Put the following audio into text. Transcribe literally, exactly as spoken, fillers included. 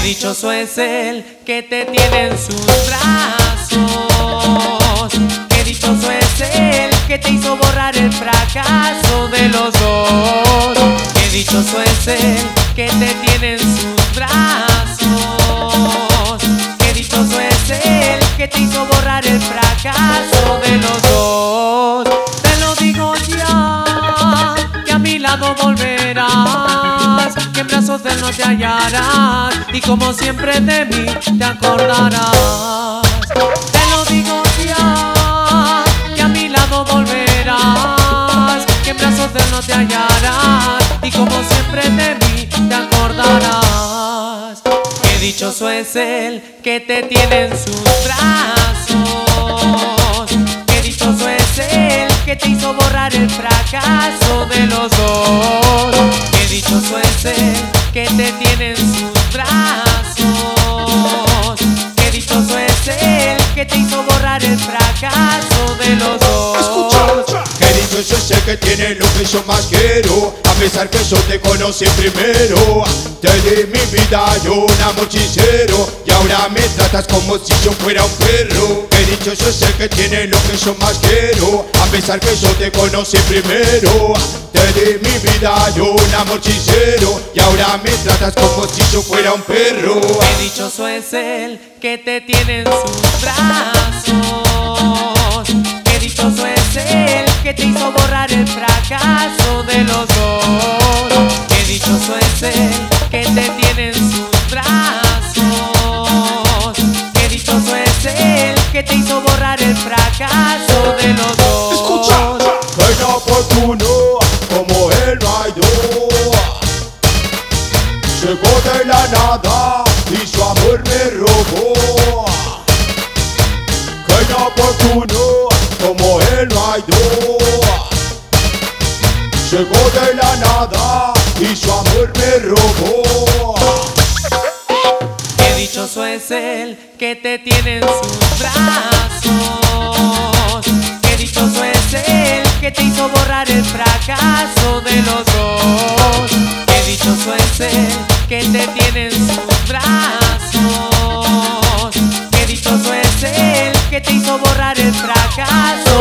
dichoso es el que te tiene en sus brazos. Qué dichoso es el que te hizo borrar el fracaso de los dos. Qué dichoso es el que te tiene en sus brazos. Qué dichoso es el que te hizo borrar el fracaso de los dos. Te lo digo ya, que a mi lado volverás, que en brazos de él no te hallarás, y como siempre de mí te acordarás. Te lo digo ya, que a mi lado volverás, que en brazos de él no te hallarás, y como siempre de mí te acordarás. Qué dichoso es él que te tiene en sus brazos. Qué dichoso es él que te hizo borrar el fracaso de los dos. Qué dichoso es él que te tiene en sus brazos. Qué dichoso es él que te hizo borrar el fracaso de los dos. Escucha, qué dichoso es el que tiene lo que yo más quiero, a pesar que yo te conocí primero. Te di mi vida, yo un amor sincero, y ahora me tratas como si yo fuera un perro. Qué dichoso es el que tiene lo que yo más quiero, a pesar que yo te conocí primero. Te di mi vida, yo un amor sincero, y ahora me tratas como si yo fuera un perro. Qué dichoso es él que te tiene en sus brazos. Qué dichoso es él que te hizo borrar el fracaso de los dos. Qué dichoso es él que te tiene en sus brazos. Qué dichoso es él que te hizo borrar el fracaso de los dos. Escucha, que inoportuno como él no hay dos. Llegó de la nada y su amor me robó. Que inoportuno como él no hay dos. Llegó de la nada y su amor me robó. Qué dichoso es él que te tiene en sus brazos. Qué dichoso es él que te hizo borrar el fracaso de los dos. Qué dichoso es él que te tiene en sus brazos. Qué dichoso es él que te hizo borrar el fracaso